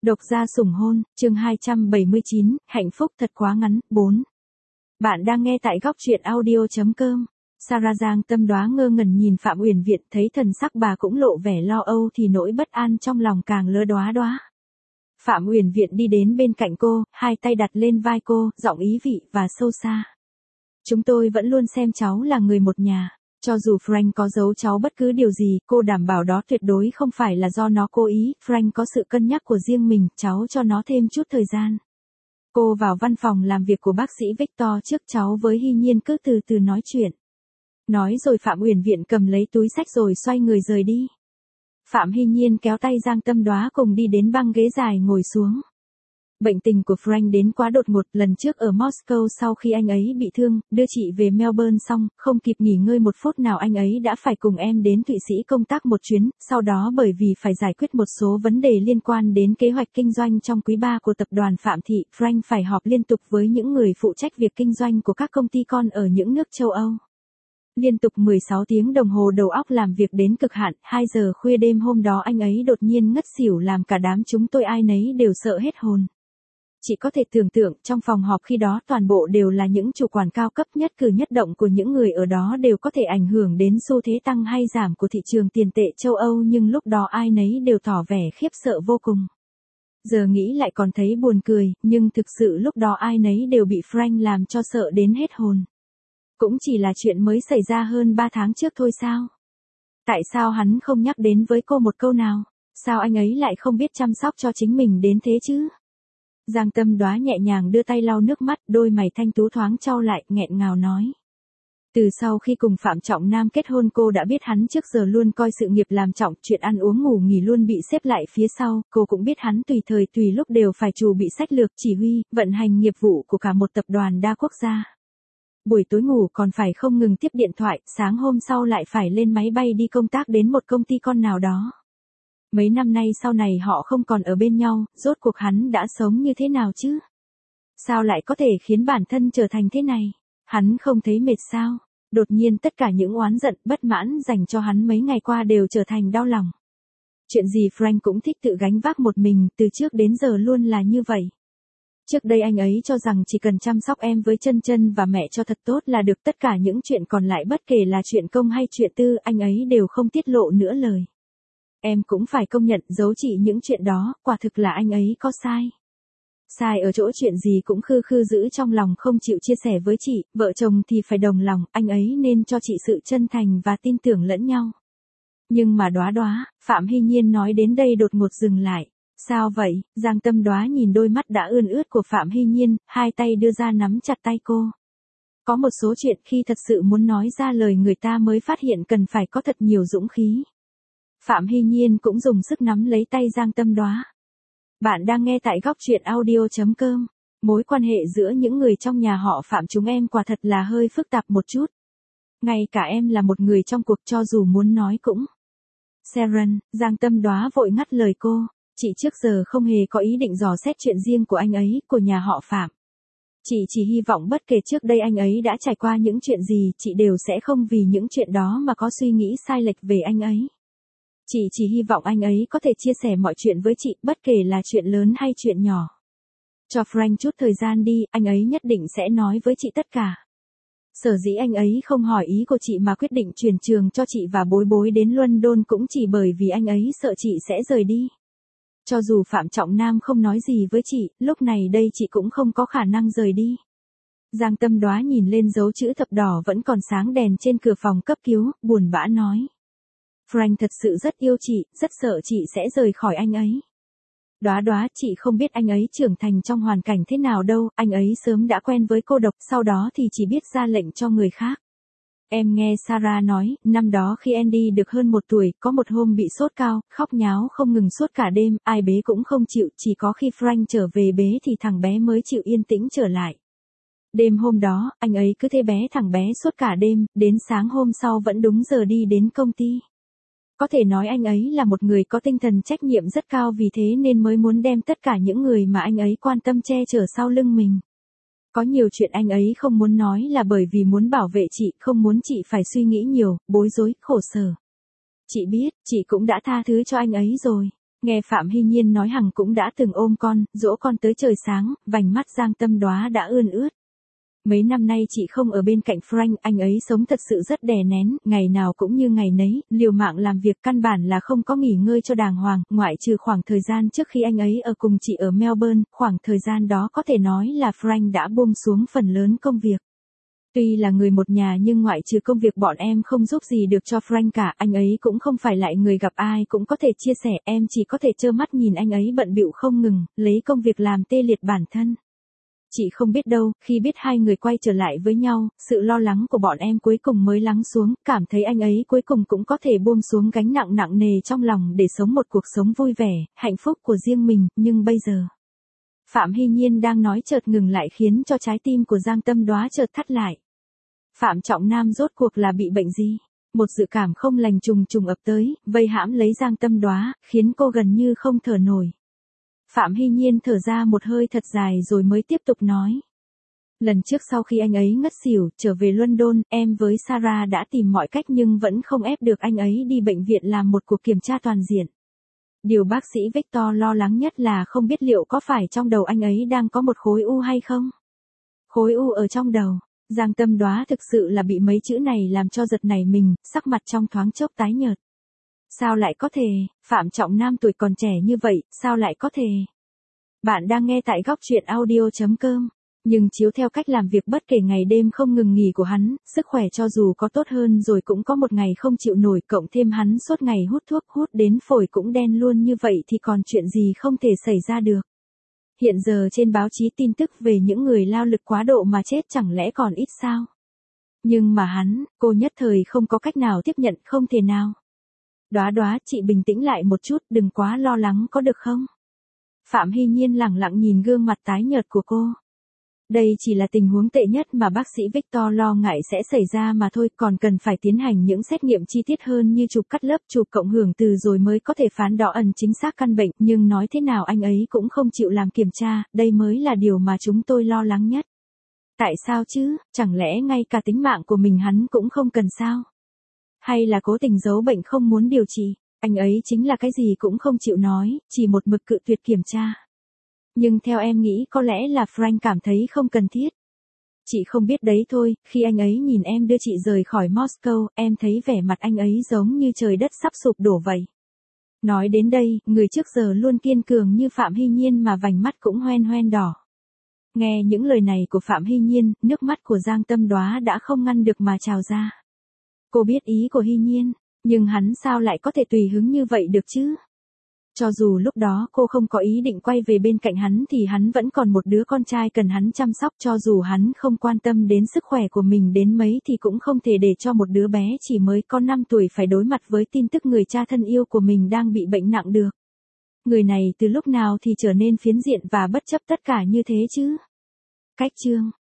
Độc gia sủng hôn, chương 279, hạnh phúc thật quá ngắn, 4. Bạn đang nghe tại góc truyện audio.com. Sarah Giang Tâm Đóa ngơ ngẩn nhìn Phạm Uyển Viện, thấy thần sắc bà cũng lộ vẻ lo âu thì nỗi bất an trong lòng càng lơ đóa đóa. Phạm Uyển Viện đi đến bên cạnh cô, hai tay đặt lên vai cô, giọng ý vị và sâu xa. Chúng tôi vẫn luôn xem cháu là người một nhà. Cho dù Frank có giấu cháu bất cứ điều gì, cô đảm bảo đó tuyệt đối không phải là do nó cố ý, Frank có sự cân nhắc của riêng mình, cháu cho nó thêm chút thời gian. Cô vào văn phòng làm việc của bác sĩ Victor trước, cháu với Hy Nhiên cứ từ từ nói chuyện. Nói rồi Phạm Uyển Viện cầm lấy túi xách rồi xoay người rời đi. Phạm Hy Nhiên kéo tay Giang Tâm Đóa cùng đi đến băng ghế dài ngồi xuống. Bệnh tình của Frank đến quá đột ngột, lần trước ở Moscow sau khi anh ấy bị thương, đưa chị về Melbourne xong, không kịp nghỉ ngơi một phút nào anh ấy đã phải cùng em đến Thụy Sĩ công tác một chuyến, sau đó bởi vì phải giải quyết một số vấn đề liên quan đến kế hoạch kinh doanh trong quý 3 của tập đoàn Phạm Thị, Frank phải họp liên tục với những người phụ trách việc kinh doanh của các công ty con ở những nước châu Âu. Liên tục 16 tiếng đồng hồ đầu óc làm việc đến cực hạn, 2 giờ khuya đêm hôm đó anh ấy đột nhiên ngất xỉu làm cả đám chúng tôi ai nấy đều sợ hết hồn. Chị có thể tưởng tượng, trong phòng họp khi đó toàn bộ đều là những chủ quản cao cấp, nhất cử nhất động của những người ở đó đều có thể ảnh hưởng đến xu thế tăng hay giảm của thị trường tiền tệ châu Âu, nhưng lúc đó ai nấy đều tỏ vẻ khiếp sợ vô cùng. Giờ nghĩ lại còn thấy buồn cười, nhưng thực sự lúc đó ai nấy đều bị Frank làm cho sợ đến hết hồn. Cũng chỉ là chuyện mới xảy ra hơn 3 tháng trước thôi sao? Tại sao hắn không nhắc đến với cô một câu nào? Sao anh ấy lại không biết chăm sóc cho chính mình đến thế chứ? Giang Tâm Đóa nhẹ nhàng đưa tay lau nước mắt, đôi mày thanh tú thoáng chau lại, nghẹn ngào nói. Từ sau khi cùng Phạm Trọng Nam kết hôn cô đã biết hắn trước giờ luôn coi sự nghiệp làm trọng, chuyện ăn uống ngủ nghỉ luôn bị xếp lại phía sau, cô cũng biết hắn tùy thời tùy lúc đều phải chuẩn bị sách lược, chỉ huy, vận hành nghiệp vụ của cả một tập đoàn đa quốc gia. Buổi tối ngủ còn phải không ngừng tiếp điện thoại, sáng hôm sau lại phải lên máy bay đi công tác đến một công ty con nào đó. Mấy năm nay sau này họ không còn ở bên nhau, rốt cuộc hắn đã sống như thế nào chứ? Sao lại có thể khiến bản thân trở thành thế này? Hắn không thấy mệt sao? Đột nhiên tất cả những oán giận, bất mãn dành cho hắn mấy ngày qua đều trở thành đau lòng. Chuyện gì Frank cũng thích tự gánh vác một mình, từ trước đến giờ luôn là như vậy. Trước đây anh ấy cho rằng chỉ cần chăm sóc em với Chân Chân và mẹ cho thật tốt là được, tất cả những chuyện còn lại bất kể là chuyện công hay chuyện tư, anh ấy đều không tiết lộ nữa lời. Em cũng phải công nhận, giấu chị những chuyện đó, quả thực là anh ấy có sai. Sai ở chỗ chuyện gì cũng khư khư giữ trong lòng không chịu chia sẻ với chị, vợ chồng thì phải đồng lòng, anh ấy nên cho chị sự chân thành và tin tưởng lẫn nhau. Nhưng mà Đóa, Phạm Hy Nhiên nói đến đây đột ngột dừng lại. Sao vậy? Giang Tâm Đóa nhìn đôi mắt đã ươn ướt của Phạm Hy Nhiên, hai tay đưa ra nắm chặt tay cô. Có một số chuyện khi thật sự muốn nói ra lời người ta mới phát hiện cần phải có thật nhiều dũng khí. Phạm Hy Nhiên cũng dùng sức nắm lấy tay Giang Tâm Đóa. Bạn đang nghe tại góc truyện audio.com. Mối quan hệ giữa những người trong nhà họ Phạm chúng em quả thật là hơi phức tạp một chút. Ngay cả em là một người trong cuộc cho dù muốn nói cũng. Sharon, Giang Tâm Đóa vội ngắt lời cô. Chị trước giờ không hề có ý định dò xét chuyện riêng của anh ấy, của nhà họ Phạm. Chị chỉ hy vọng bất kể trước đây anh ấy đã trải qua những chuyện gì, chị đều sẽ không vì những chuyện đó mà có suy nghĩ sai lệch về anh ấy. Chị chỉ hy vọng anh ấy có thể chia sẻ mọi chuyện với chị, bất kể là chuyện lớn hay chuyện nhỏ. Cho Frank chút thời gian đi, anh ấy nhất định sẽ nói với chị tất cả. Sở dĩ anh ấy không hỏi ý của chị mà quyết định chuyển trường cho chị và Bối Bối đến London cũng chỉ bởi vì anh ấy sợ chị sẽ rời đi. Cho dù Phạm Trọng Nam không nói gì với chị, lúc này đây chị cũng không có khả năng rời đi. Giang Tâm Đóa nhìn lên dấu chữ thập đỏ vẫn còn sáng đèn trên cửa phòng cấp cứu, buồn bã nói. Frank thật sự rất yêu chị, rất sợ chị sẽ rời khỏi anh ấy. Đóa, chị không biết anh ấy trưởng thành trong hoàn cảnh thế nào đâu, anh ấy sớm đã quen với cô độc, sau đó thì chỉ biết ra lệnh cho người khác. Em nghe Sarah nói, năm đó khi Andy được hơn 1 tuổi, có một hôm bị sốt cao, khóc nháo không ngừng suốt cả đêm, ai bế cũng không chịu, chỉ có khi Frank trở về bế thì thằng bé mới chịu yên tĩnh trở lại. Đêm hôm đó, anh ấy cứ thế bé thằng bé suốt cả đêm, đến sáng hôm sau vẫn đúng giờ đi đến công ty. Có thể nói anh ấy là một người có tinh thần trách nhiệm rất cao, vì thế nên mới muốn đem tất cả những người mà anh ấy quan tâm che chở sau lưng mình. Có nhiều chuyện anh ấy không muốn nói là bởi vì muốn bảo vệ chị, không muốn chị phải suy nghĩ nhiều, bối rối, khổ sở. Chị biết, chị cũng đã tha thứ cho anh ấy rồi. Nghe Phạm Hy Nhiên nói Hằng cũng đã từng ôm con, dỗ con tới trời sáng, vành mắt Giang Tâm Đoá đã ươn ướt. Mấy năm nay chị không ở bên cạnh Frank, anh ấy sống thật sự rất đè nén, ngày nào cũng như ngày nấy, liều mạng làm việc căn bản là không có nghỉ ngơi cho đàng hoàng, ngoại trừ khoảng thời gian trước khi anh ấy ở cùng chị ở Melbourne, khoảng thời gian đó có thể nói là Frank đã buông xuống phần lớn công việc. Tuy là người một nhà nhưng ngoại trừ công việc bọn em không giúp gì được cho Frank cả, anh ấy cũng không phải lại người gặp ai cũng có thể chia sẻ, em chỉ có thể trơ mắt nhìn anh ấy bận bịu không ngừng, lấy công việc làm tê liệt bản thân. Chị không biết đâu, khi biết hai người quay trở lại với nhau, sự lo lắng của bọn em cuối cùng mới lắng xuống, cảm thấy anh ấy cuối cùng cũng có thể buông xuống gánh nặng nặng nề trong lòng để sống một cuộc sống vui vẻ, hạnh phúc của riêng mình, nhưng bây giờ. Phạm Hy Nhiên đang nói chợt ngừng lại khiến cho trái tim của Giang Tâm Đoá chợt thắt lại. Phạm Trọng Nam rốt cuộc là bị bệnh gì? Một dự cảm không lành trùng trùng ập tới, vây hãm lấy Giang Tâm Đoá, khiến cô gần như không thở nổi. Phạm Hy Nhiên thở ra một hơi thật dài rồi mới tiếp tục nói. Lần trước sau khi anh ấy ngất xỉu, trở về London, em với Sarah đã tìm mọi cách nhưng vẫn không ép được anh ấy đi bệnh viện làm một cuộc kiểm tra toàn diện. Điều bác sĩ Victor lo lắng nhất là không biết liệu có phải trong đầu anh ấy đang có một khối u hay không. Khối u ở trong đầu. Giang Tâm Đoá thực sự là bị mấy chữ này làm cho giật nảy mình, sắc mặt trong thoáng chốc tái nhợt. Sao lại có thể, Phạm Trọng Nam tuổi còn trẻ như vậy, sao lại có thể? Bạn đang nghe tại góc truyện audio.com. Nhưng chiếu theo cách làm việc bất kể ngày đêm không ngừng nghỉ của hắn, sức khỏe cho dù có tốt hơn rồi cũng có một ngày không chịu nổi, cộng thêm hắn suốt ngày hút thuốc hút đến phổi cũng đen luôn như vậy thì còn chuyện gì không thể xảy ra được. Hiện giờ trên báo chí tin tức về những người lao lực quá độ mà chết chẳng lẽ còn ít sao? Nhưng mà hắn, cô nhất thời không có cách nào tiếp nhận, không thể nào. Đoá Đoá, chị bình tĩnh lại một chút, đừng quá lo lắng có được không? Phạm Hy Nhiên lẳng lặng nhìn gương mặt tái nhợt của cô. Đây chỉ là tình huống tệ nhất mà bác sĩ Victor lo ngại sẽ xảy ra mà thôi, còn cần phải tiến hành những xét nghiệm chi tiết hơn như chụp cắt lớp, chụp cộng hưởng từ rồi mới có thể phán đo ẩn chính xác căn bệnh, nhưng nói thế nào anh ấy cũng không chịu làm kiểm tra, đây mới là điều mà chúng tôi lo lắng nhất. Tại sao chứ, chẳng lẽ ngay cả tính mạng của mình hắn cũng không cần sao? Hay là cố tình giấu bệnh không muốn điều trị, anh ấy chính là cái gì cũng không chịu nói, chỉ một mực cự tuyệt kiểm tra. Nhưng theo em nghĩ có lẽ là Frank cảm thấy không cần thiết. Chị không biết đấy thôi, khi anh ấy nhìn em đưa chị rời khỏi Moscow, em thấy vẻ mặt anh ấy giống như trời đất sắp sụp đổ vậy. Nói đến đây, người trước giờ luôn kiên cường như Phạm Hy Nhiên mà vành mắt cũng hoen hoen đỏ. Nghe những lời này của Phạm Hy Nhiên, nước mắt của Giang Tâm Đoá đã không ngăn được mà trào ra. Cô biết ý của Hy Nhiên, nhưng hắn sao lại có thể tùy hứng như vậy được chứ? Cho dù lúc đó cô không có ý định quay về bên cạnh hắn thì hắn vẫn còn một đứa con trai cần hắn chăm sóc, cho dù hắn không quan tâm đến sức khỏe của mình đến mấy thì cũng không thể để cho một đứa bé chỉ mới có 5 tuổi phải đối mặt với tin tức người cha thân yêu của mình đang bị bệnh nặng được. Người này từ lúc nào thì trở nên phiến diện và bất chấp tất cả như thế chứ? Cách chương